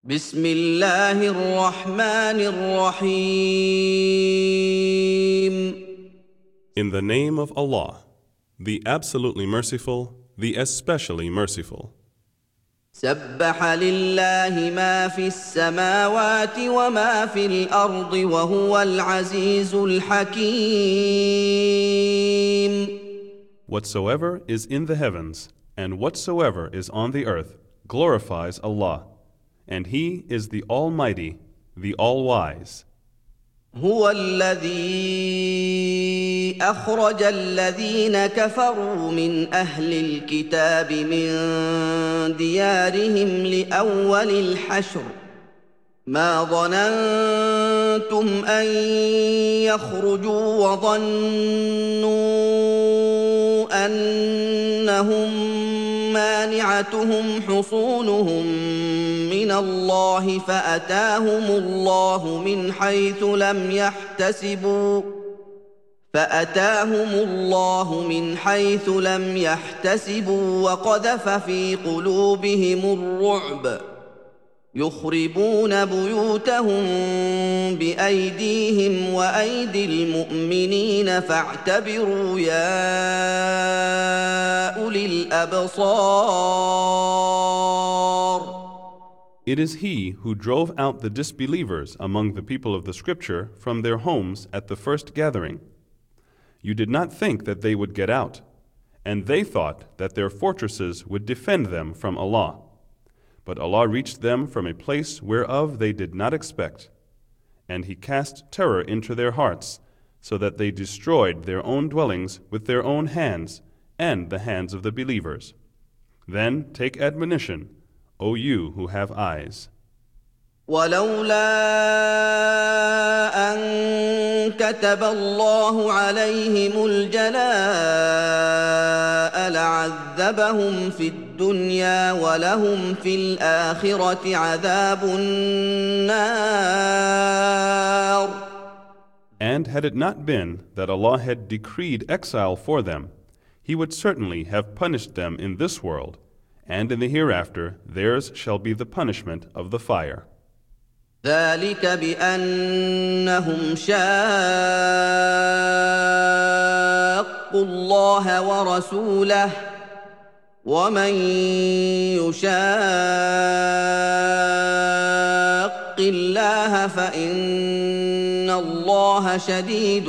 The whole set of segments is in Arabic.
بسم الله الرحمن الرحيم. In the name of Allah, the absolutely merciful, the especially merciful. سبح لله ما في السماوات وما في الأرض وهو العزيز الحكيم. Whatsoever is in the heavens and whatsoever is on the earth glorifies Allah, and He is the Almighty, the All-Wise. هو الذي أخرج الذين كفروا من أهل الكتاب من ديارهم لأول الحشر ما ظننتم أن يخرجوا وظنوا أنهم مانعتهم حصونهم من الله فأتاهم الله من حيث لم يحتسبوا وقذف في قلوبهم الرعب يخربون بيوتهم بأيديهم وأيدي المؤمنين فاعتبروا يا أولي الأبصار. It is He who drove out the disbelievers among the people of the Scripture from their homes at the first gathering. You did not think that they would get out, and they thought that their fortresses would defend them from Allah. But Allah reached them from a place whereof they did not expect, and He cast terror into their hearts, so that they destroyed their own dwellings with their own hands and the hands of the believers. Then take admonition, O you who have eyes. ولولا أن كتب الله عليهم الجلاء لعذبهم في الدنيا ولهم في الآخرة عذاب النار. And had it not been that Allah had decreed exile for them, He would certainly have punished them in this world, and in the hereafter theirs shall be the punishment of the fire. ذلك بأنهم شاقوا الله ورسوله ومن يشاق الله فإن الله شديد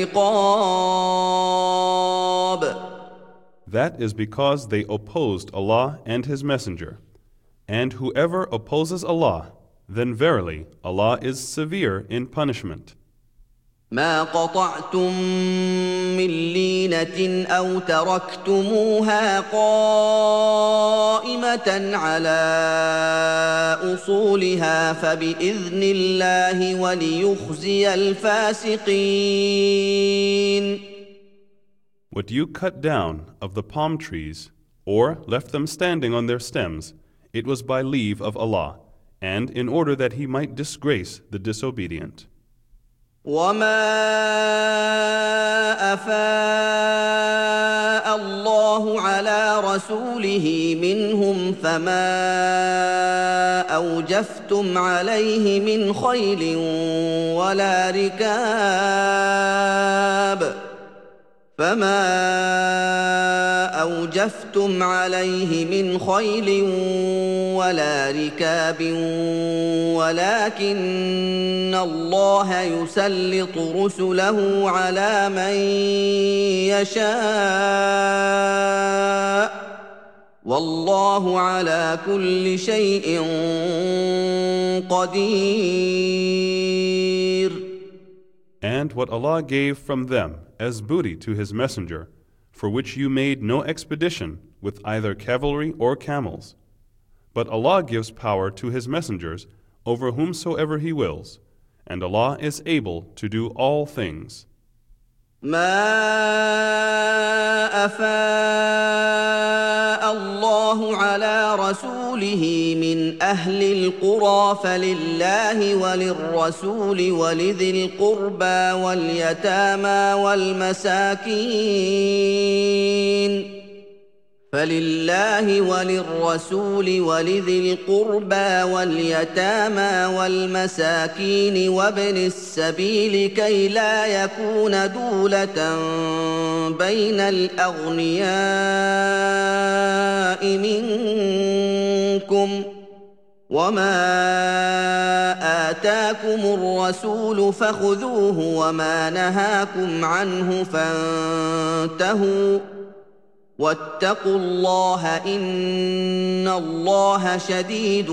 العقاب. That is because they opposed Allah and His Messenger. And whoever opposes Allah, then verily Allah is severe in punishment. ما قطعتم من لينة أو تركتموها قائمة على أصولها فبإذن الله وليخزي الفاسقين. What you cut down of the palm trees, or left them standing on their stems, it was by leave of Allah, and in order that He might disgrace the disobedient. وما أفاء الله على رسوله منهم فما أوجفتم عليه من خيل ولا ركاب ولكن الله يسلط رسله على من يشاء والله على كل شيء قدير. And what Allah gave from them as booty to His Messenger, for which you made no expedition with either cavalry or camels. But Allah gives power to His messengers over whomsoever He wills, and Allah is able to do all things. ما أفاء الله على رسوله من أهل القرى فلله وللرسول ولذي القربى واليتامى والمساكين فلله وللرسول ولذي القربى واليتامى والمساكين وابن السبيل كي لا يكون دولة بين الأغنياء منكم وما آتاكم الرسول فخذوه وما نهاكم عنه فانتهوا واتقوا الله إن الله شديد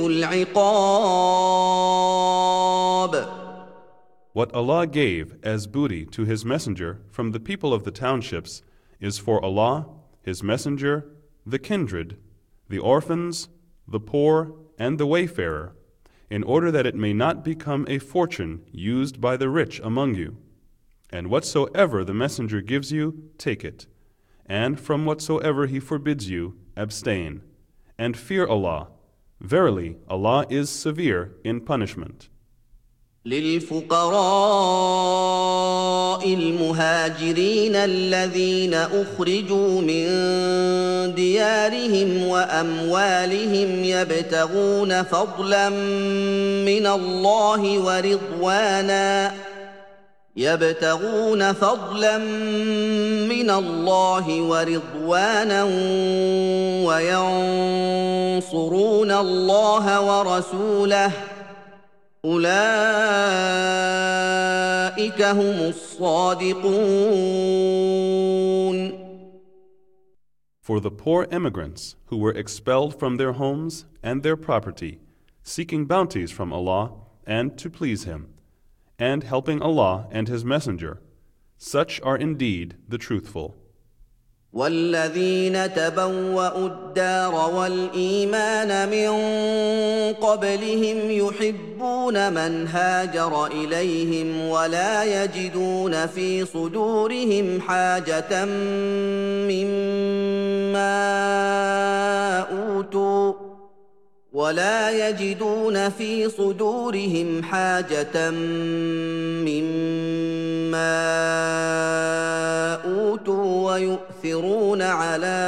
العقاب. What Allah gave as booty to His Messenger from the people of the townships is for Allah, His Messenger, the kindred, the orphans, the poor, and the wayfarer, in order that it may not become a fortune used by the rich among you. And whatsoever the Messenger gives you, take it, and from whatsoever he forbids you, abstain, and fear Allah. Verily, Allah is severe in punishment. للفقراء المهاجرين الذين أخرجوا من ديارهم وأموالهم يبتغون فضلا من الله ورضوانا وينصرون الله ورسوله أولئك هم الصادقون. For the poor emigrants who were expelled from their homes and their property, seeking bounties from Allah and to please Him, and helping Allah and His Messenger, such are indeed the truthful. والذين تبوأوا الدار والإيمان من قبلهم يحبون من هاجر إليهم ولا يجدون في صدورهم حاجة مما أوتوا ويؤثرون على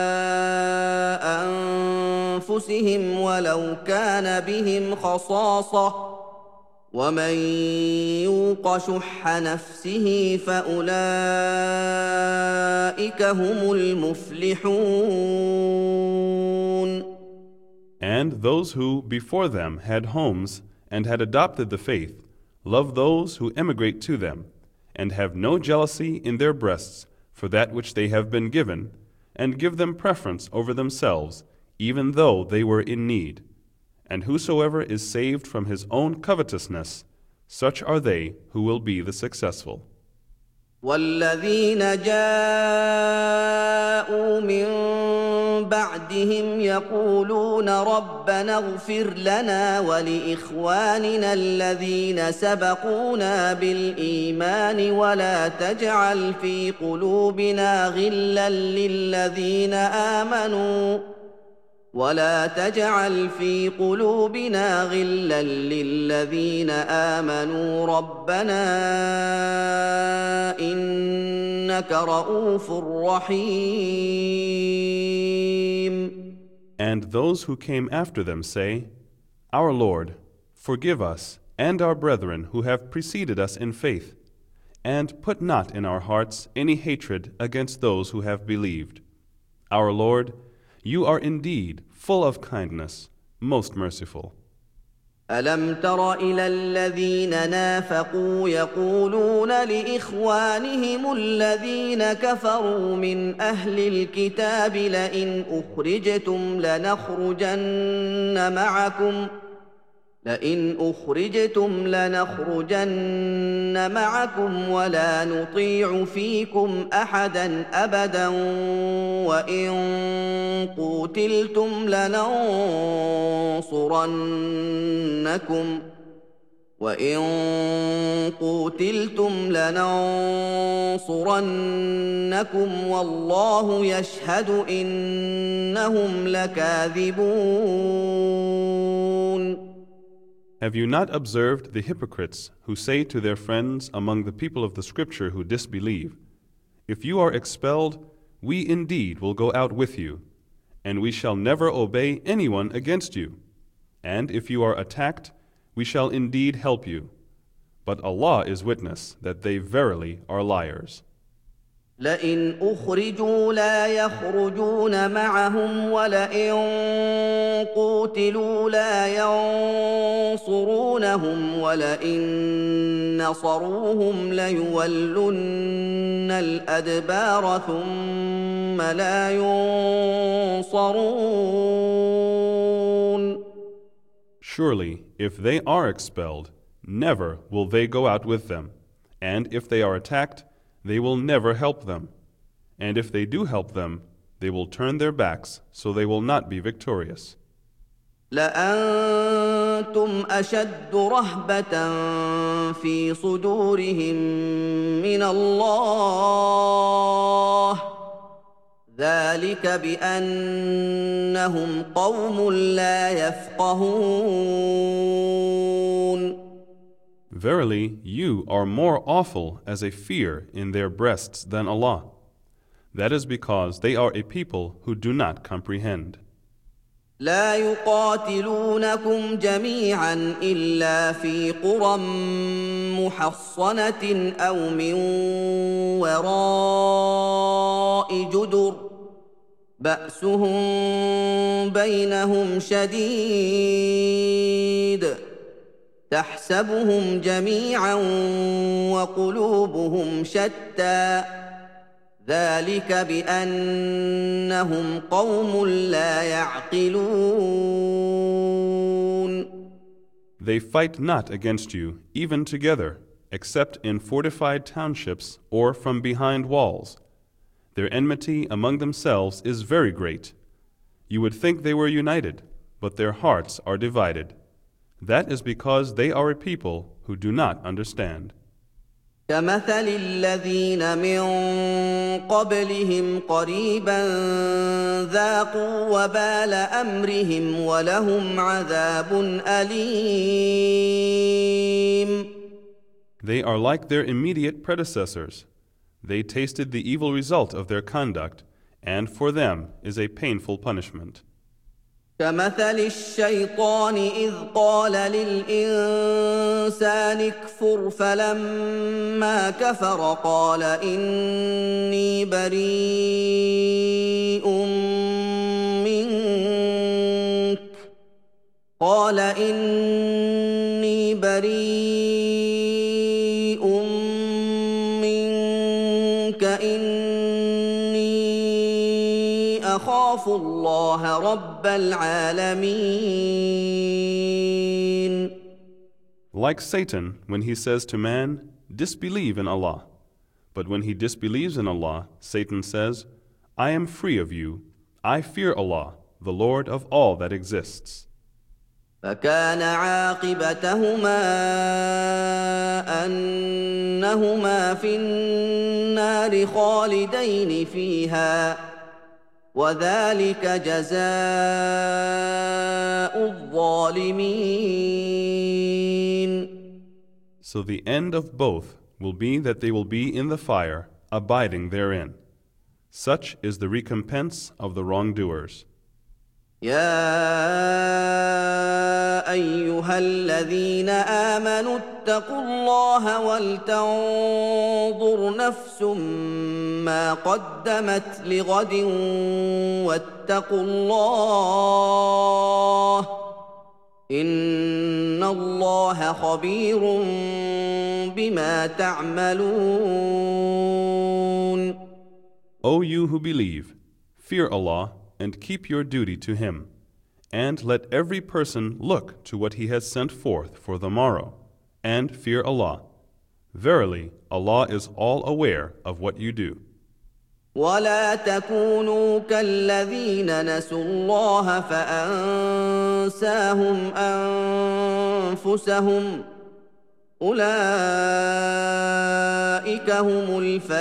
أنفسهم ولو كان بهم خصاصة ومن يوق شح نفسه فأولئك هم المفلحون. And those who before them had homes and had adopted the faith love those who emigrate to them, and have no jealousy in their breasts for that which they have been given, and give them preference over themselves, even though they were in need. And whosoever is saved from his own covetousness, such are they who will be the successful. والذين جاءوا من بعدهم يقولون ربنا اغفر لنا ولإخواننا الذين سبقونا بالإيمان ولا تجعل في قلوبنا غلا للذين آمنوا ربنا إنك رؤوف رحيم. And those who came after them say, Our Lord, forgive us and our brethren who have preceded us in faith, and put not in our hearts any hatred against those who have believed. Our Lord, You are indeed full of kindness, most merciful. ألم تر إلى الذين نافقوا يقولون لإخوانهم الذين كفروا من أهل الكتاب لئن أخرجتم لنخرجن معكم ولا نطيع فيكم أحدا أبدا وإن قوتلتم لننصرنكم والله يشهد إنهم لكاذبون. Have you not observed the hypocrites who say to their friends among the people of the Scripture who disbelieve, If you are expelled, we indeed will go out with you, and we shall never obey anyone against you. And if you are attacked, we shall indeed help you. But Allah is witness that they verily are liars. لئن أخرجوا لا يخرجون معهم ولئن قوتلوا لا ينصرونهم ولئن نصروهم ليولن الأدبار ثم لا ينصرون. Surely, if they are expelled, never will they go out with them. And if they are attacked, they will never help them. And if they do help them, they will turn their backs, so they will not be victorious. لأنتم أشد رهبة في صدورهم من الله ذلك بأنهم قوم لا يفقهون. Verily, you are more awful as a fear in their breasts than Allah. That is because they are a people who do not comprehend. لا يقاتلونكم جميعا إلا في قرى محصنة أو من وراء جدر بأسهم بينهم شديد تحسبهم جميعا وقلوبهم شتى ذلك بأنهم قوم لا يعقلون. They fight not against you, even together, except in fortified townships or from behind walls. Their enmity among themselves is very great. You would think they were united, but their hearts are divided. That is because they are a people who do not understand. كمثل الذين من قبلهم قريبا ذاقوا وبال أمرهم ولهم عذاب أليم. They are like their immediate predecessors. They tasted the evil result of their conduct, and for them is a painful punishment. كمثل الشيطان إذ قال للإنسان اكفر فلما كفر قال إني بريء منك إني أخاف الله رب العالمين. Like Satan, when he says to man, disbelieve in Allah. But when he disbelieves in Allah, Satan says, I am free of you. I fear Allah, the Lord of all that exists. فكان عاقبتهما أنهما في النار خالدين فيها وذلك جزاء الظالمين. So the end of both will be that they will be in the fire, abiding therein. Such is the recompense of the wrongdoers. يا أيها الذين آمنوا اتقوا الله ولتنظر نفس ما قدمت لغد واتقوا الله إن الله خبير بما تعملون. O you who believe, fear Allah and keep your duty to Him, and let every person look to what he has sent forth for the morrow, and fear Allah. Verily, Allah is all aware of what you do. ولا تكونوا كالذين نسوا الله فأنساهم أنفسهم أولئك هم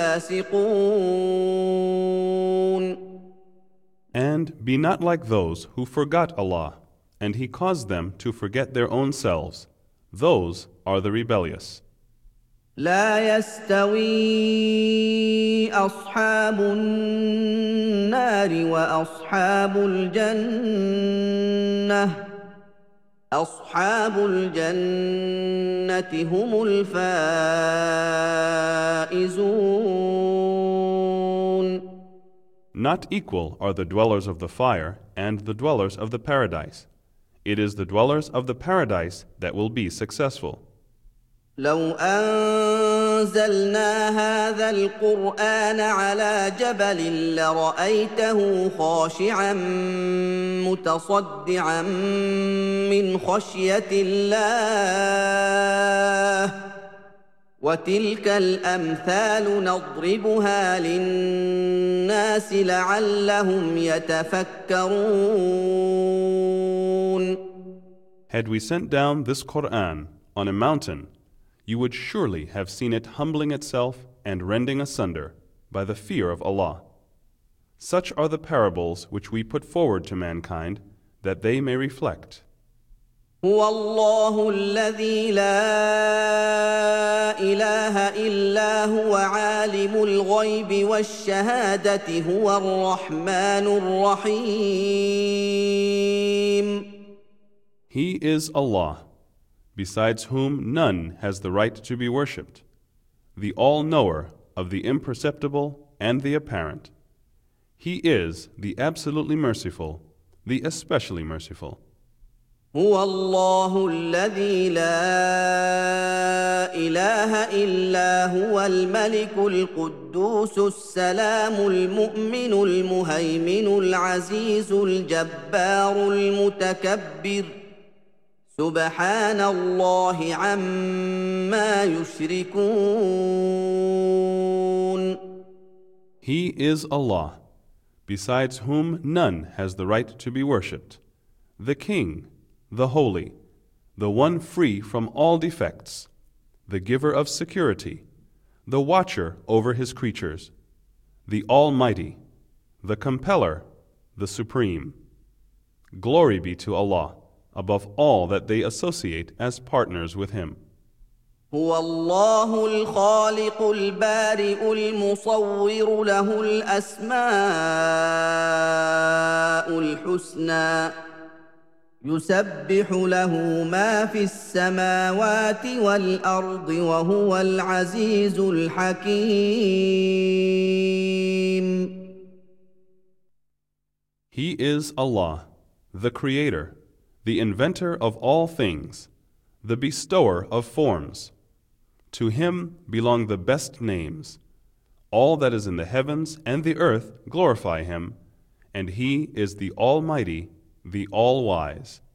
الفاسقون. And be not like those who forgot Allah, and He caused them to forget their own selves. Those are the rebellious. لا يستوي اصحاب النار واصحاب الجنه اصحاب الجنه هم الفائزون. Not equal are the dwellers of the fire and the dwellers of the paradise. It is the dwellers of the paradise that will be successful. لو أنزلنا هذا القرآن على جبل لرأيته خاشعا متصدعا من خشية الله وتلك الأمثال نضربها للناس لعلهم يتفكرون. Had we sent down this Quran on a mountain, you would surely have seen it humbling itself and rending asunder by the fear of Allah. Such are the parables which we put forward to mankind, that they may reflect. هو الله الذي لا إله إلا هو عالم الغيب والشهادة هو الرحمن الرحيم. He is Allah, besides whom none has the right to be worshipped, the all-knower of the imperceptible and the apparent. He is the absolutely merciful, the especially merciful. هو الله الذي لا إله إلا هو الملك القدوس السلام المؤمن المهيمن العزيز الجبار المتكبر سبحان الله عما يشركون. He is Allah, besides whom none has the right to be worshipped, the King, the Holy, the one free from all defects, the giver of security, the watcher over his creatures, the Almighty, the Compeller, the Supreme. Glory be to Allah above all that they associate as partners with Him. هو الله الخالق البارئ المصور له الأسماء الحسنى يسبح له ما في السماوات والأرض وهو العزيز الحكيم. He is Allah, the Creator, the Inventor of all things, the Bestower of forms. To Him belong the best names. All that is in the heavens and the earth glorify Him, and He is the Almighty, the All-Wise.